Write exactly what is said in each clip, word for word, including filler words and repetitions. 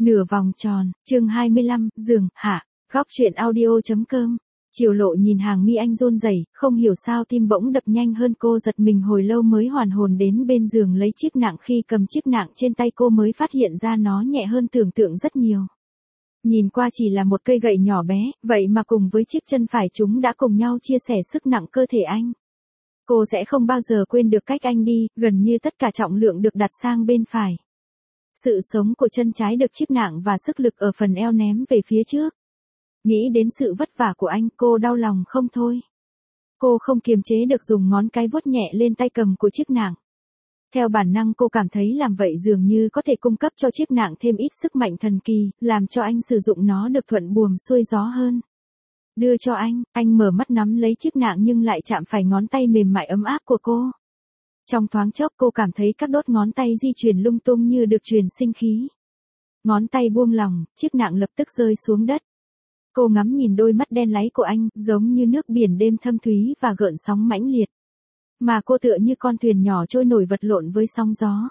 Nửa vòng tròn, chương hai mươi lăm, giường, hạ, góc truyện audio.com. Triều Lộ nhìn hàng mi anh run rẩy, không hiểu sao tim bỗng đập nhanh hơn, cô giật mình hồi lâu mới hoàn hồn đến bên giường lấy chiếc nạng, khi cầm chiếc nạng trên tay cô mới phát hiện ra nó nhẹ hơn tưởng tượng rất nhiều. Nhìn qua chỉ là một cây gậy nhỏ bé, vậy mà cùng với chiếc chân phải chúng đã cùng nhau chia sẻ sức nặng cơ thể anh. Cô sẽ không bao giờ quên được cách anh đi, gần như tất cả trọng lượng được đặt sang bên phải. Sự sống của chân trái được chiếc nạng và sức lực ở phần eo ném về phía trước. Nghĩ đến sự vất vả của anh, cô đau lòng không thôi. Cô không kiềm chế được dùng ngón cái vuốt nhẹ lên tay cầm của chiếc nạng. Theo bản năng cô cảm thấy làm vậy dường như có thể cung cấp cho chiếc nạng thêm ít sức mạnh thần kỳ, làm cho anh sử dụng nó được thuận buồm xuôi gió hơn. Đưa cho anh, anh mở mắt nắm lấy chiếc nạng nhưng lại chạm phải ngón tay mềm mại ấm áp của cô. Trong thoáng chốc cô cảm thấy các đốt ngón tay di chuyển lung tung như được truyền sinh khí. Ngón tay buông lỏng, chiếc nạng lập tức rơi xuống đất. Cô ngắm nhìn đôi mắt đen láy của anh, giống như nước biển đêm thâm thúy và gợn sóng mãnh liệt. Mà cô tựa như con thuyền nhỏ trôi nổi vật lộn với sóng gió.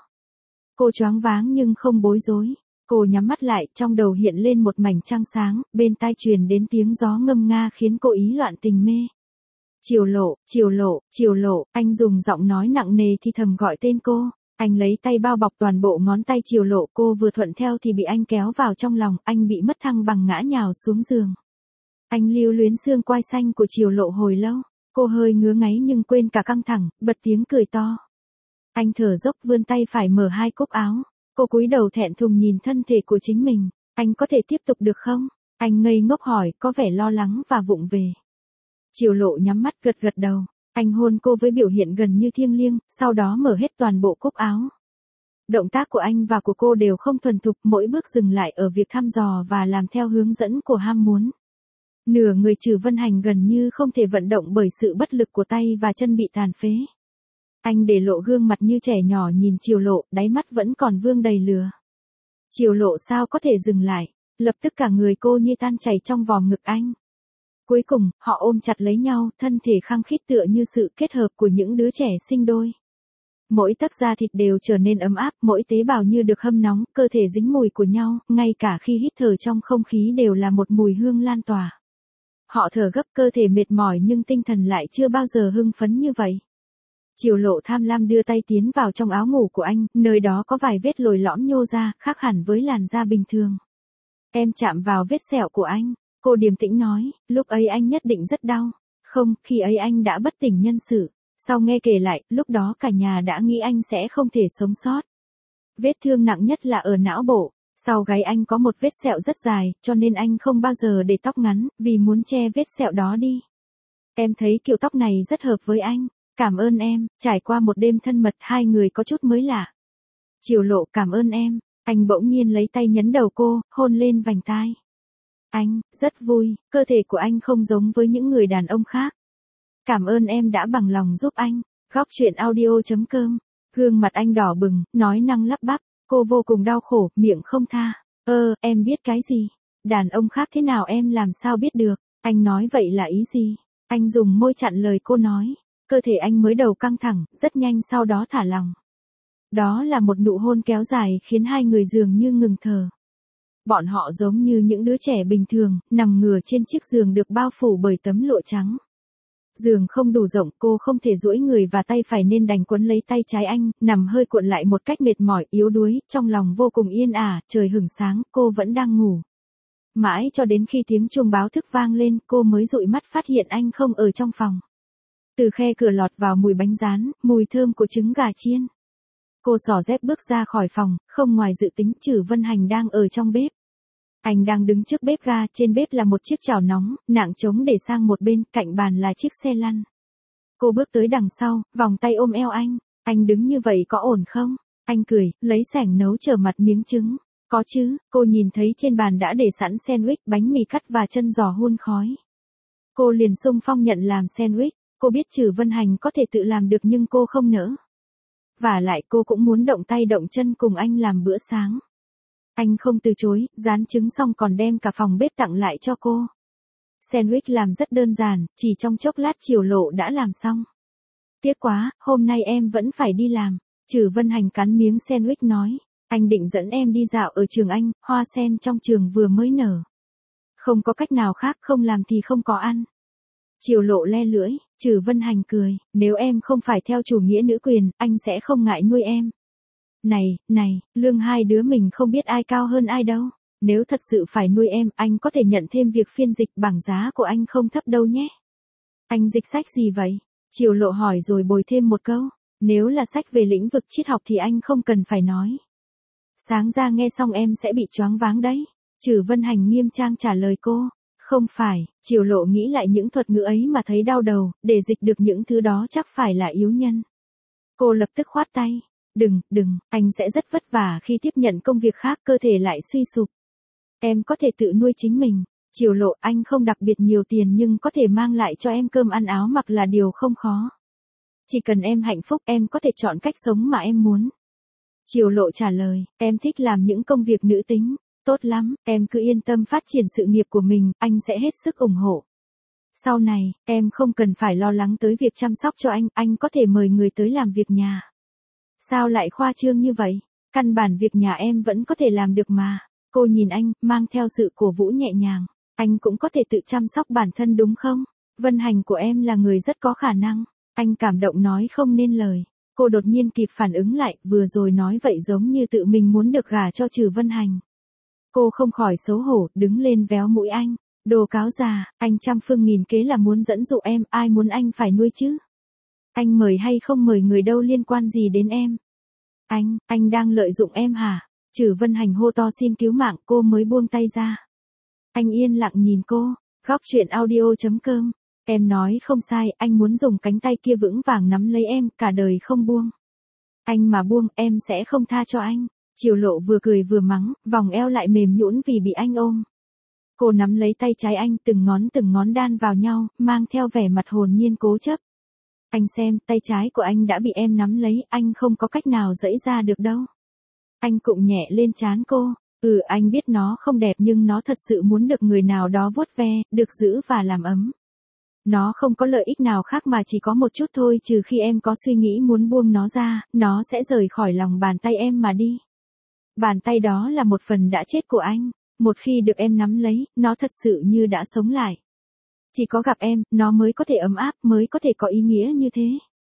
Cô choáng váng nhưng không bối rối. Cô nhắm mắt lại, trong đầu hiện lên một mảnh trăng sáng, bên tai truyền đến tiếng gió ngâm nga khiến cô ý loạn tình mê. Triều Lộ, Triều Lộ, Triều Lộ, anh dùng giọng nói nặng nề thì thầm gọi tên cô. Anh lấy tay bao bọc toàn bộ ngón tay Triều Lộ, cô vừa thuận theo thì bị anh kéo vào trong lòng, anh bị mất thăng bằng ngã nhào xuống giường. Anh lưu luyến xương quai xanh của Triều Lộ hồi lâu, cô hơi ngứa ngáy nhưng quên cả căng thẳng, bật tiếng cười to. Anh thở dốc vươn tay phải mở hai cúc áo, cô cúi đầu thẹn thùng nhìn thân thể của chính mình. Anh có thể tiếp tục được không? Anh ngây ngốc hỏi, có vẻ lo lắng và vụng về. Triều Lộ nhắm mắt gật gật đầu. Anh hôn cô với biểu hiện gần như thiêng liêng, sau đó mở hết toàn bộ cúc áo. Động tác của anh và của cô đều không thuần thục, mỗi bước dừng lại ở việc thăm dò và làm theo hướng dẫn của ham muốn. Nửa người Trử Vân Hành gần như không thể vận động bởi sự bất lực của tay và chân bị tàn phế. Anh để lộ gương mặt như trẻ nhỏ nhìn Triều Lộ, đáy mắt vẫn còn vương đầy lửa. Triều Lộ sao có thể dừng lại, lập tức cả người cô như tan chảy trong vòng ngực anh. Cuối cùng, họ ôm chặt lấy nhau, thân thể khăng khít tựa như sự kết hợp của những đứa trẻ sinh đôi. Mỗi tấc da thịt đều trở nên ấm áp, mỗi tế bào như được hâm nóng, cơ thể dính mùi của nhau, ngay cả khi hít thở trong không khí đều là một mùi hương lan tỏa. Họ thở gấp, cơ thể mệt mỏi nhưng tinh thần lại chưa bao giờ hưng phấn như vậy. Triều Lộ tham lam đưa tay tiến vào trong áo ngủ của anh, nơi đó có vài vết lồi lõm nhô ra, khác hẳn với làn da bình thường. Em chạm vào vết sẹo của anh. Cô điềm tĩnh nói, lúc ấy anh nhất định rất đau. Không, khi ấy anh đã bất tỉnh nhân sự. Sau nghe kể lại, lúc đó cả nhà đã nghĩ anh sẽ không thể sống sót. Vết thương nặng nhất là ở não bộ. Sau gáy anh có một vết sẹo rất dài, cho nên anh không bao giờ để tóc ngắn, vì muốn che vết sẹo đó đi. Em thấy kiểu tóc này rất hợp với anh. Cảm ơn em, trải qua một đêm thân mật hai người có chút mới lạ. Triều Lộ cảm ơn em. Anh bỗng nhiên lấy tay nhấn đầu cô, hôn lên vành tai. Anh, rất vui, cơ thể của anh không giống với những người đàn ông khác. Cảm ơn em đã bằng lòng giúp anh. Góc truyện audio.com. Gương mặt anh đỏ bừng, nói năng lắp bắp, cô vô cùng đau khổ, miệng không tha. Ơ, em biết cái gì? Đàn ông khác thế nào em làm sao biết được? Anh nói vậy là ý gì? Anh dùng môi chặn lời cô nói. Cơ thể anh mới đầu căng thẳng, rất nhanh sau đó thả lỏng. Đó là một nụ hôn kéo dài khiến hai người dường như ngừng thở. Bọn họ giống như những đứa trẻ bình thường, nằm ngửa trên chiếc giường được bao phủ bởi tấm lụa trắng. Giường không đủ rộng, cô không thể duỗi người và tay phải nên đành quấn lấy tay trái anh, nằm hơi cuộn lại một cách mệt mỏi, yếu đuối, trong lòng vô cùng yên ả, trời hửng sáng, cô vẫn đang ngủ. Mãi cho đến khi tiếng chuông báo thức vang lên, cô mới dụi mắt phát hiện anh không ở trong phòng. Từ khe cửa lọt vào mùi bánh rán, mùi thơm của trứng gà chiên. Cô xỏ dép bước ra khỏi phòng, không ngoài dự tính Trử Vân Hành đang ở trong bếp. Anh đang đứng trước bếp ga, trên bếp là một chiếc chảo nóng, nạng trống để sang một bên, cạnh bàn là chiếc xe lăn. Cô bước tới đằng sau, vòng tay ôm eo anh, anh đứng như vậy có ổn không? Anh cười, lấy sẻng nấu trở mặt miếng trứng. Có chứ, cô nhìn thấy trên bàn đã để sẵn sandwich, bánh mì cắt và chân giò hun khói. Cô liền xung phong nhận làm sandwich, cô biết Trử Vân Hành có thể tự làm được nhưng cô không nỡ. Và lại cô cũng muốn động tay động chân cùng anh làm bữa sáng. Anh không từ chối, rán trứng xong còn đem cả phòng bếp tặng lại cho cô. Sandwich làm rất đơn giản, chỉ trong chốc lát Triều Lộ đã làm xong. Tiếc quá, hôm nay em vẫn phải đi làm. Trử Vân Hành cắn miếng sandwich nói. Anh định dẫn em đi dạo ở trường anh, hoa sen trong trường vừa mới nở. Không có cách nào khác, không làm thì không có ăn. Triều Lộ le lưỡi, Trử Vân Hành cười, nếu em không phải theo chủ nghĩa nữ quyền, anh sẽ không ngại nuôi em. Này, này, lương hai đứa mình không biết ai cao hơn ai đâu. Nếu thật sự phải nuôi em, anh có thể nhận thêm việc phiên dịch, bảng giá của anh không thấp đâu nhé. Anh dịch sách gì vậy? Triều Lộ hỏi rồi bồi thêm một câu. Nếu là sách về lĩnh vực triết học thì anh không cần phải nói. Sáng ra nghe xong em sẽ bị choáng váng đấy. Trử Vân Hành nghiêm trang trả lời cô. Không phải, Triều Lộ nghĩ lại những thuật ngữ ấy mà thấy đau đầu, để dịch được những thứ đó chắc phải là yếu nhân. Cô lập tức khoát tay. Đừng, đừng, anh sẽ rất vất vả khi tiếp nhận công việc khác, cơ thể lại suy sụp. Em có thể tự nuôi chính mình. Triều Lộ, anh không đặc biệt nhiều tiền nhưng có thể mang lại cho em cơm ăn áo mặc là điều không khó. Chỉ cần em hạnh phúc, em có thể chọn cách sống mà em muốn. Triều Lộ trả lời, em thích làm những công việc nữ tính. Tốt lắm, em cứ yên tâm phát triển sự nghiệp của mình, anh sẽ hết sức ủng hộ. Sau này, em không cần phải lo lắng tới việc chăm sóc cho anh, anh có thể mời người tới làm việc nhà. Sao lại khoa trương như vậy? Căn bản việc nhà em vẫn có thể làm được mà. Cô nhìn anh, mang theo sự cổ vũ nhẹ nhàng. Anh cũng có thể tự chăm sóc bản thân đúng không? Vân Hành của em là người rất có khả năng. Anh cảm động nói không nên lời. Cô đột nhiên kịp phản ứng lại, vừa rồi nói vậy giống như tự mình muốn được gả cho Trử Vân Hành. Cô không khỏi xấu hổ, đứng lên véo mũi anh. Đồ cáo già, anh trăm phương nghìn kế là muốn dẫn dụ em, ai muốn anh phải nuôi chứ? Anh mời hay không mời người đâu liên quan gì đến em? Anh, anh đang lợi dụng em hả? Trử Vân Hành hô to xin cứu mạng, cô mới buông tay ra. Anh yên lặng nhìn cô. Góc truyện audio chấm com. Em nói không sai, anh muốn dùng cánh tay kia vững vàng nắm lấy em, cả đời không buông. Anh mà buông, em sẽ không tha cho anh. Triều Lộ vừa cười vừa mắng, vòng eo lại mềm nhũn vì bị anh ôm. Cô nắm lấy tay trái anh, từng ngón từng ngón đan vào nhau, mang theo vẻ mặt hồn nhiên cố chấp. Anh xem, tay trái của anh đã bị em nắm lấy, anh không có cách nào giãy ra được đâu. Anh cụng nhẹ lên trán cô. Ừ, anh biết nó không đẹp nhưng nó thật sự muốn được người nào đó vuốt ve, được giữ và làm ấm. Nó không có lợi ích nào khác mà chỉ có một chút thôi, trừ khi em có suy nghĩ muốn buông nó ra, nó sẽ rời khỏi lòng bàn tay em mà đi. Bàn tay đó là một phần đã chết của anh. Một khi được em nắm lấy, nó thật sự như đã sống lại. Chỉ có gặp em, nó mới có thể ấm áp, mới có thể có ý nghĩa như thế.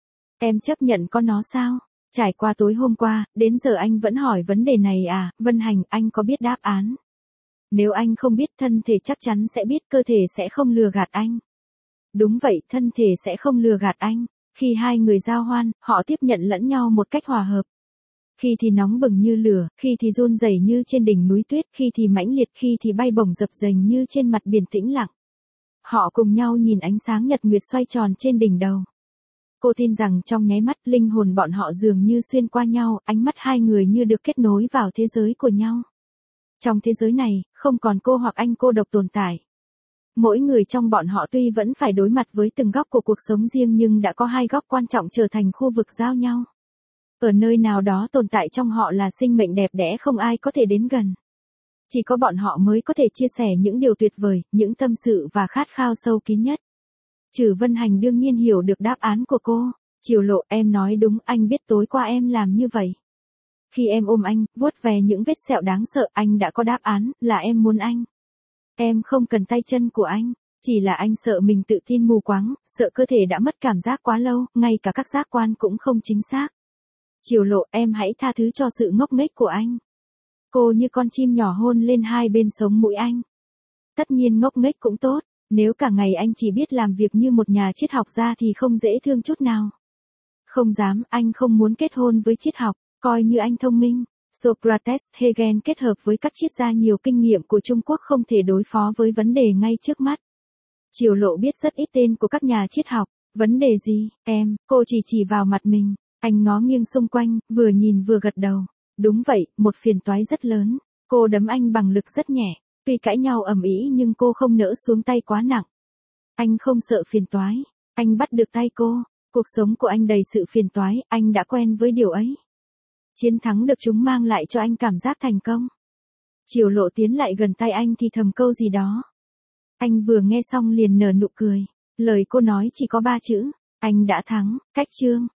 Em chấp nhận có nó sao? Trải qua tối hôm qua, đến giờ anh vẫn hỏi vấn đề này à? Vân Hành, anh có biết đáp án? Nếu anh không biết, thân thể chắc chắn sẽ biết, cơ thể sẽ không lừa gạt anh. Đúng vậy, thân thể sẽ không lừa gạt anh. Khi hai người giao hoan, họ tiếp nhận lẫn nhau một cách hòa hợp. Khi thì nóng bừng như lửa, khi thì run rẩy như trên đỉnh núi tuyết, khi thì mãnh liệt, khi thì bay bổng dập dềnh như trên mặt biển tĩnh lặng. Họ cùng nhau nhìn ánh sáng nhật nguyệt xoay tròn trên đỉnh đầu. Cô tin rằng trong nháy mắt, linh hồn bọn họ dường như xuyên qua nhau, ánh mắt hai người như được kết nối vào thế giới của nhau. Trong thế giới này, không còn cô hoặc anh cô độc tồn tại. Mỗi người trong bọn họ tuy vẫn phải đối mặt với từng góc của cuộc sống riêng nhưng đã có hai góc quan trọng trở thành khu vực giao nhau. Ở nơi nào đó tồn tại trong họ là sinh mệnh đẹp đẽ không ai có thể đến gần. Chỉ có bọn họ mới có thể chia sẻ những điều tuyệt vời, những tâm sự và khát khao sâu kín nhất. Trử Vân Hành đương nhiên hiểu được đáp án của cô. Triều Lộ, em nói đúng, anh biết tối qua em làm như vậy. Khi em ôm anh, vuốt về những vết sẹo đáng sợ, anh đã có đáp án, là em muốn anh. Em không cần tay chân của anh, chỉ là anh sợ mình tự tin mù quáng, sợ cơ thể đã mất cảm giác quá lâu, ngay cả các giác quan cũng không chính xác. Triều Lộ, em hãy tha thứ cho sự ngốc nghếch của anh. Cô như con chim nhỏ hôn lên hai bên sống mũi anh. Tất nhiên ngốc nghếch cũng tốt, nếu cả ngày anh chỉ biết làm việc như một nhà triết học gia thì không dễ thương chút nào. Không dám, anh không muốn kết hôn với triết học, coi như anh thông minh. Socrates, Hegel kết hợp với các triết gia nhiều kinh nghiệm của Trung Quốc không thể đối phó với vấn đề ngay trước mắt. Triều Lộ biết rất ít tên của các nhà triết học. Vấn đề gì, em? Cô chỉ chỉ vào mặt mình. Anh ngó nghiêng xung quanh, vừa nhìn vừa gật đầu. Đúng vậy, một phiền toái rất lớn. Cô đấm anh bằng lực rất nhẹ. Tuy cãi nhau ầm ĩ nhưng cô không nỡ xuống tay quá nặng. Anh không sợ phiền toái. Anh bắt được tay cô. Cuộc sống của anh đầy sự phiền toái, anh đã quen với điều ấy. Chiến thắng được chúng mang lại cho anh cảm giác thành công. Triều Lộ tiến lại gần tay anh thì thầm câu gì đó. Anh vừa nghe xong liền nở nụ cười. Lời cô nói chỉ có ba chữ. Anh đã thắng. Cách chương.